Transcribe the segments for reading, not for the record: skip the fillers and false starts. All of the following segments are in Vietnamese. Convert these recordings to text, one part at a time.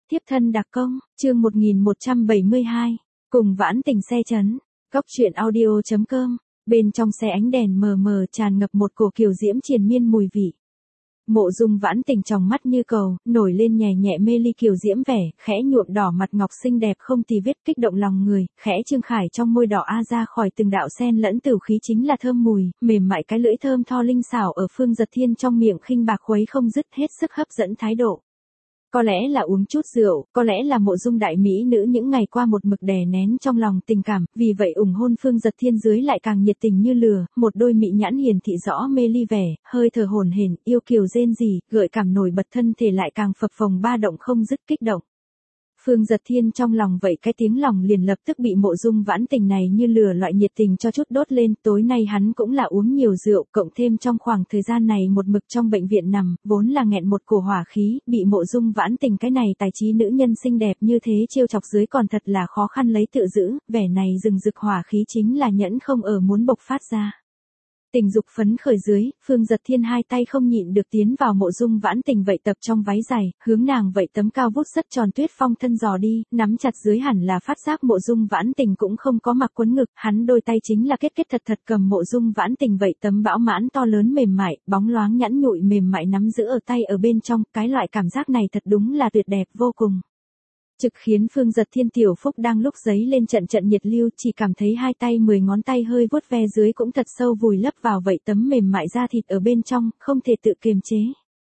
Tiếp thân đặc công, chương 1172, cùng vãn tình xe chấn, góc truyện audio.com, bên trong xe ánh đèn mờ mờ tràn ngập một cổ kiều diễm triền miên mùi vị. Mộ Dung Vãn Tình tròng mắt như cầu, nổi lên nhẹ nhẹ mê ly kiều diễm vẻ, khẽ nhuộm đỏ mặt ngọc xinh đẹp không tì vết kích động lòng người, khẽ trương khải trong môi đỏ a ra khỏi từng đạo sen lẫn tửu khí chính là thơm mùi, mềm mại cái lưỡi thơm tho linh xảo ở Phương Giật Thiên trong miệng khinh bạc khuấy không dứt hết sức hấp dẫn thái độ. Có lẽ là uống chút rượu, có lẽ là Mộ Dung đại mỹ nữ những ngày qua một mực đè nén trong lòng tình cảm, vì vậy ủng hôn Phương Giật Thiên dưới lại càng nhiệt tình như lửa, một đôi mị nhãn hiển thị rõ mê ly vẻ, hơi thở hổn hển, yêu kiều rên rỉ, gợi cảm nổi bật thân thể lại càng phập phồng ba động không dứt kích động. Phương Giật Thiên trong lòng vậy cái tiếng lòng liền lập tức bị Mộ Dung Vãn Tình này như lửa loại nhiệt tình cho chút đốt lên, tối nay hắn cũng là uống nhiều rượu, cộng thêm trong khoảng thời gian này một mực trong bệnh viện nằm, vốn là nghẹn một cổ hỏa khí, bị Mộ Dung Vãn Tình cái này tài trí nữ nhân xinh đẹp như thế trêu chọc dưới còn thật là khó khăn lấy tự giữ, vẻ này rừng rực hỏa khí chính là nhẫn không ở muốn bộc phát ra. Tình dục phấn khởi dưới, Phương Giật Thiên hai tay không nhịn được tiến vào Mộ Dung Vãn Tình vậy tập trong váy dài, hướng nàng vậy tấm cao vút rất tròn tuyết phong thân dò đi, nắm chặt dưới hẳn là phát giác Mộ Dung Vãn Tình cũng không có mặc quấn ngực, hắn đôi tay chính là kết thật thật cầm Mộ Dung Vãn Tình vậy tấm bão mãn to lớn mềm mại, bóng loáng nhẵn nhụi mềm mại nắm giữ ở tay ở bên trong, cái loại cảm giác này thật đúng là tuyệt đẹp vô cùng. Trực khiến Phương Giật Thiên tiểu phúc đang lúc giấy lên trận trận nhiệt lưu, chỉ cảm thấy hai tay 10 ngón tay hơi vuốt ve dưới cũng thật sâu vùi lấp vào vậy tấm mềm mại da thịt ở bên trong, không thể tự kiềm chế.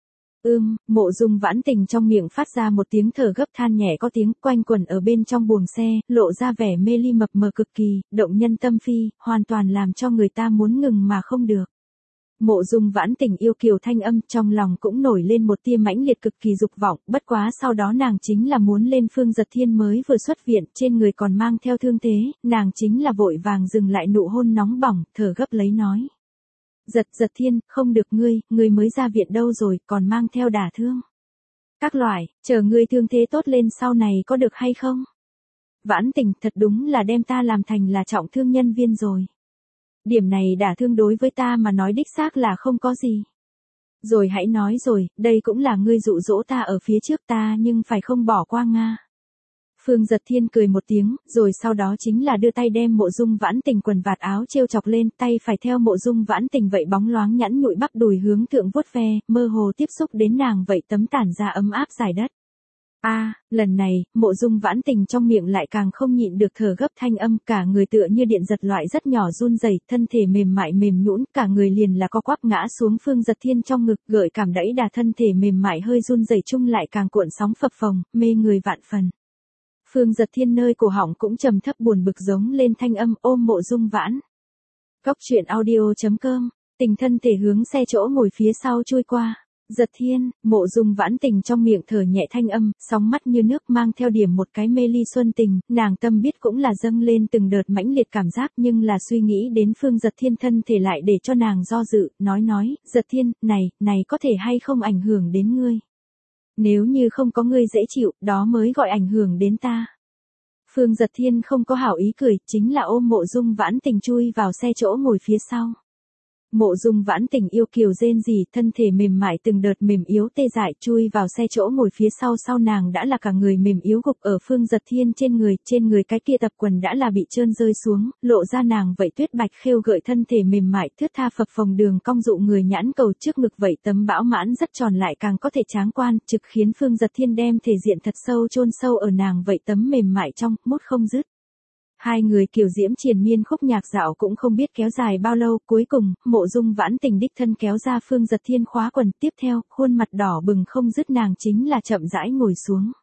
Mộ Dung Vãn Tình trong miệng phát ra một tiếng thở gấp than nhẹ có tiếng quanh quẩn ở bên trong buồng xe, lộ ra vẻ mê ly mập mờ cực kỳ, động nhân tâm phi, hoàn toàn làm cho người ta muốn ngừng mà không được. Mộ Dung Vãn Tình yêu kiều thanh âm trong lòng cũng nổi lên một tia mãnh liệt cực kỳ dục vọng, bất quá sau đó nàng chính là muốn lên Phương Giật Thiên mới vừa xuất viện, trên người còn mang theo thương thế, nàng chính là vội vàng dừng lại nụ hôn nóng bỏng, thở gấp lấy nói. Giật Thiên, không được ngươi mới ra viện đâu rồi, còn mang theo đả thương. Các loại, chờ ngươi thương thế tốt lên sau này có được hay không? Vãn Tình, thật đúng là đem ta làm thành là trọng thương nhân viên rồi. Điểm này đả thương đối với ta mà nói đích xác là không có gì. Rồi hãy nói rồi, đây cũng là ngươi dụ dỗ ta ở phía trước ta nhưng phải không bỏ qua Nga. Phương Giật Thiên cười một tiếng, rồi sau đó chính là đưa tay đem Mộ Dung Vãn Tình quần vạt áo trêu chọc lên, tay phải theo Mộ Dung Vãn Tình vậy bóng loáng nhẵn nhụi bắp đùi hướng thượng vuốt ve, mơ hồ tiếp xúc đến nàng vậy tấm tản ra ấm áp dài đất. Lần này, Mộ Dung Vãn Tình trong miệng lại càng không nhịn được thở gấp thanh âm, cả người tựa như điện giật loại rất nhỏ run rẩy, thân thể mềm mại mềm nhũn, cả người liền là co quắp ngã xuống Phương Giật Thiên trong ngực, gợi cảm đẫy đà thân thể mềm mại hơi run rẩy chung lại càng cuộn sóng phập phồng, mê người vạn phần. Phương Giật Thiên nơi cổ họng cũng trầm thấp buồn bực giống lên thanh âm ôm Mộ Dung Vãn. Góc truyện audio.com, tình thân thể hướng xe chỗ ngồi phía sau chui qua. Giật Thiên, Mộ Dung Vãn Tình trong miệng thở nhẹ thanh âm, sóng mắt như nước mang theo điểm một cái mê ly xuân tình, nàng tâm biết cũng là dâng lên từng đợt mãnh liệt cảm giác nhưng là suy nghĩ đến Phương Giật Thiên thân thể lại để cho nàng do dự, nói, Giật Thiên, này có thể hay không ảnh hưởng đến ngươi. Nếu như không có ngươi dễ chịu, đó mới gọi ảnh hưởng đến ta. Phương Giật Thiên không có hảo ý cười, chính là ôm Mộ Dung Vãn Tình chui vào xe chỗ ngồi phía sau. Mộ Dung Vãn Tình yêu kiều rên rỉ, thân thể mềm mại từng đợt mềm yếu tê dại chui vào xe chỗ ngồi phía sau nàng đã là cả người mềm yếu gục ở Phương Giật Thiên trên người cái kia tập quần đã là bị trơn rơi xuống, lộ ra nàng vậy tuyết bạch khêu gợi thân thể mềm mại thướt tha phập phồng đường cong dụ người nhãn cầu trước ngực vậy tấm bão mãn rất tròn lại càng có thể tráng quan, trực khiến Phương Giật Thiên đem thể diện thật sâu chôn sâu ở nàng vậy tấm mềm mại trong, mút không dứt. Hai người kiều diễm triền miên khúc nhạc dạo cũng không biết kéo dài bao lâu, cuối cùng, Mộ Dung Vãn Tình đích thân kéo ra Phương Giật Thiên khóa quần, tiếp theo, khuôn mặt đỏ bừng không dứt nàng chính là chậm rãi ngồi xuống.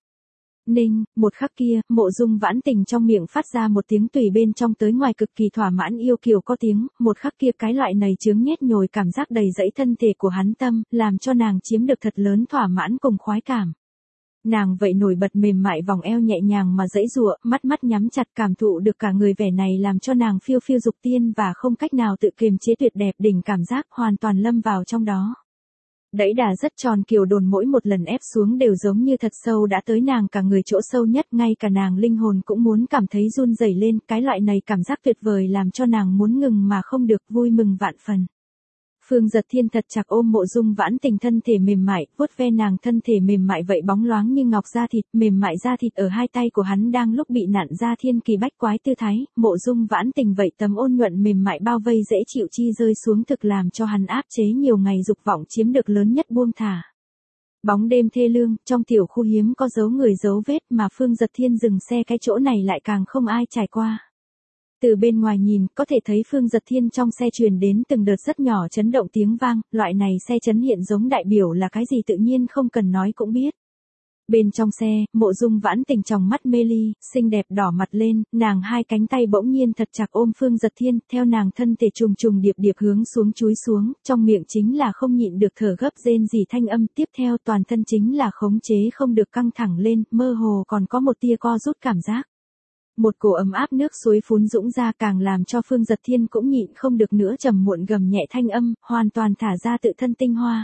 Một khắc kia, Mộ Dung Vãn Tình trong miệng phát ra một tiếng tùy bên trong tới ngoài cực kỳ thỏa mãn yêu kiều có tiếng, một khắc kia cái loại này chướng nhét nhồi cảm giác đầy dẫy thân thể của hắn tâm, làm cho nàng chiếm được thật lớn thỏa mãn cùng khoái cảm. Nàng vậy nổi bật mềm mại vòng eo nhẹ nhàng mà dãy giụa, mắt nhắm chặt cảm thụ được cả người vẻ này làm cho nàng phiêu phiêu dục tiên và không cách nào tự kiềm chế tuyệt đẹp đỉnh cảm giác hoàn toàn lâm vào trong đó. Đẫy đà rất tròn kiều đồn mỗi một lần ép xuống đều giống như thật sâu đã tới nàng cả người chỗ sâu nhất, ngay cả nàng linh hồn cũng muốn cảm thấy run rẩy lên, cái loại này cảm giác tuyệt vời làm cho nàng muốn ngừng mà không được, vui mừng vạn phần. Phương Giật Thiên thật chặt ôm Mộ Dung Vãn Tình thân thể mềm mại, vuốt ve nàng thân thể mềm mại vậy bóng loáng như ngọc da thịt, mềm mại da thịt ở hai tay của hắn đang lúc bị nặn ra thiên kỳ bách quái tư thái, Mộ Dung Vãn Tình vậy tấm ôn nhuận mềm mại bao vây dễ chịu chi rơi xuống thực làm cho hắn áp chế nhiều ngày dục vọng chiếm được lớn nhất buông thả. Bóng đêm thê lương, trong tiểu khu hiếm có dấu người dấu vết mà Phương Giật Thiên dừng xe cái chỗ này lại càng không ai trải qua. Từ bên ngoài nhìn, có thể thấy Phương Giật Thiên trong xe truyền đến từng đợt rất nhỏ chấn động tiếng vang, loại này xe chấn hiện giống đại biểu là cái gì tự nhiên không cần nói cũng biết. Bên trong xe, Mộ Dung Vãn Tình trong mắt mê ly, xinh đẹp đỏ mặt lên, nàng hai cánh tay bỗng nhiên thật chặt ôm Phương Giật Thiên, theo nàng thân thể trùng trùng điệp điệp hướng xuống chúi xuống, trong miệng chính là không nhịn được thở gấp rên rỉ thanh âm, tiếp theo toàn thân chính là khống chế không được căng thẳng lên, mơ hồ còn có một tia co rút cảm giác. Một cổ ấm áp nước suối phún dũng ra càng làm cho Phương Giật Thiên cũng nhịn không được nữa trầm muộn gầm nhẹ thanh âm, hoàn toàn thả ra tự thân tinh hoa.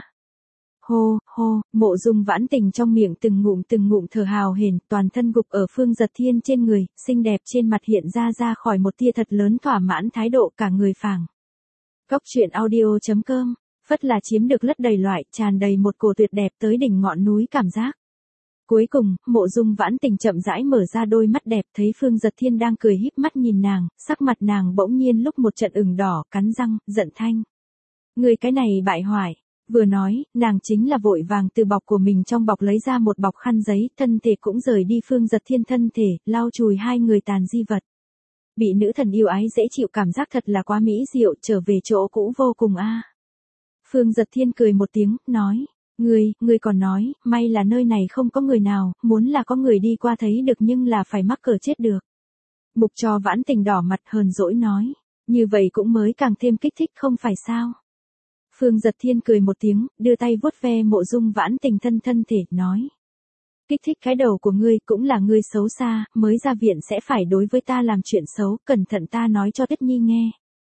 Hô, hô, Mộ Dung Vãn Tình trong miệng từng ngụm thở hào hển, toàn thân gục ở Phương Giật Thiên trên người, xinh đẹp trên mặt hiện ra khỏi một tia thật lớn thỏa mãn thái độ cả người phảng. Góc truyện audio.com, phất là chiếm được lất đầy loại, tràn đầy một cổ tuyệt đẹp tới đỉnh ngọn núi cảm giác. Cuối cùng, Mộ Dung Vãn Tình chậm rãi mở ra đôi mắt đẹp, thấy Phương Giật Thiên đang cười híp mắt nhìn nàng, sắc mặt nàng bỗng nhiên lúc một trận ửng đỏ, cắn răng, giận thanh. Người cái này bại hoại. Vừa nói, nàng chính là vội vàng từ bọc của mình trong bọc lấy ra một bọc khăn giấy, thân thể cũng rời đi Phương Giật Thiên thân thể, lau chùi hai người tàn di vật. Bị nữ thần yêu ái dễ chịu cảm giác thật là quá mỹ diệu, trở về chỗ cũ vô cùng a. Phương Giật Thiên cười một tiếng, nói. Ngươi còn nói, may là nơi này không có người nào, muốn là có người đi qua thấy được nhưng là phải mắc cỡ chết được. Mục Cho Vãn Tình đỏ mặt hờn dỗi nói, như vậy cũng mới càng thêm kích thích không phải sao. Phương Giật Thiên cười một tiếng, đưa tay vuốt ve Mộ Dung Vãn Tình thân thể, nói. Kích thích cái đầu của ngươi cũng là ngươi xấu xa, mới ra viện sẽ phải đối với ta làm chuyện xấu, cẩn thận ta nói cho Tuyết Nhi nghe.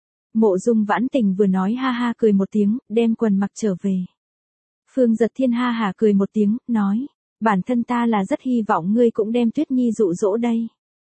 Mộ Dung Vãn Tình vừa nói ha ha cười một tiếng, đem quần mặc trở về. Phương Giật Thiên ha hả cười một tiếng, nói, bản thân ta là rất hy vọng ngươi cũng đem Tuyết Nhi dụ dỗ đây.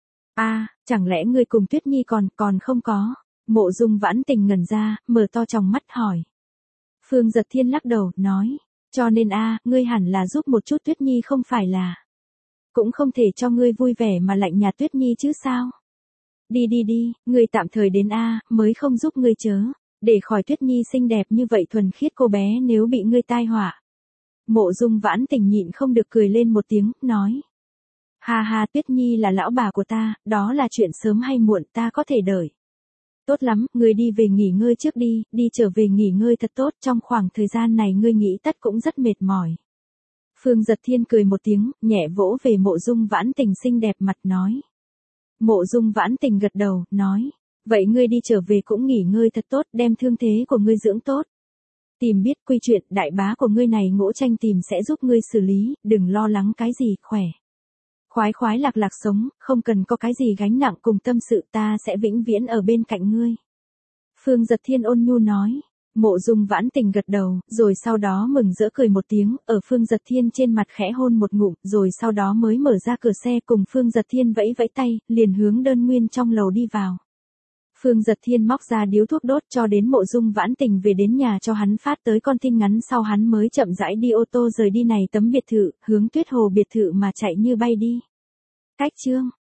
Chẳng lẽ ngươi cùng Tuyết Nhi còn không có? Mộ Dung Vãn Tình ngẩn ra, mở to tròng mắt hỏi. Phương Giật Thiên lắc đầu, nói, cho nên ngươi hẳn là giúp một chút Tuyết Nhi không phải là. Cũng không thể cho ngươi vui vẻ mà lạnh nhạt Tuyết Nhi chứ sao? Đi, ngươi tạm thời đến mới không giúp ngươi chớ. Để khỏi Tuyết Nhi xinh đẹp như vậy thuần khiết cô bé nếu bị ngươi tai họa. Mộ Dung Vãn Tình nhịn không được cười lên một tiếng, nói. Ha ha, Tuyết Nhi là lão bà của ta, đó là chuyện sớm hay muộn ta có thể đợi. Tốt lắm, ngươi đi về nghỉ ngơi trước đi trở về nghỉ ngơi thật tốt, trong khoảng thời gian này ngươi nghĩ tất cũng rất mệt mỏi. Phương Giật Thiên cười một tiếng, nhẹ vỗ về Mộ Dung Vãn Tình xinh đẹp mặt nói. Mộ Dung Vãn Tình gật đầu, nói. Vậy ngươi đi trở về cũng nghỉ ngơi thật tốt, đem thương thế của ngươi dưỡng tốt. Tìm biết quy chuyện, đại bá của ngươi này Ngỗ Tranh tìm sẽ giúp ngươi xử lý, đừng lo lắng cái gì, khỏe. Khoái lạc sống, không cần có cái gì gánh nặng cùng tâm sự, ta sẽ vĩnh viễn ở bên cạnh ngươi. Phương Giật Thiên ôn nhu nói. Mộ Dung Vãn Tình gật đầu, rồi sau đó mừng rỡ cười một tiếng, ở Phương Giật Thiên trên mặt khẽ hôn một ngụm, rồi sau đó mới mở ra cửa xe cùng Phương Giật Thiên vẫy tay, liền hướng đơn nguyên trong lầu đi vào. Phương Giật Thiên móc ra điếu thuốc đốt cho đến Mộ Dung Vãn Tình về đến nhà cho hắn phát tới con tin ngắn, sau hắn mới chậm rãi đi ô tô rời đi này tấm biệt thự, hướng Tuyết Hồ biệt thự mà chạy như bay đi. Cách chương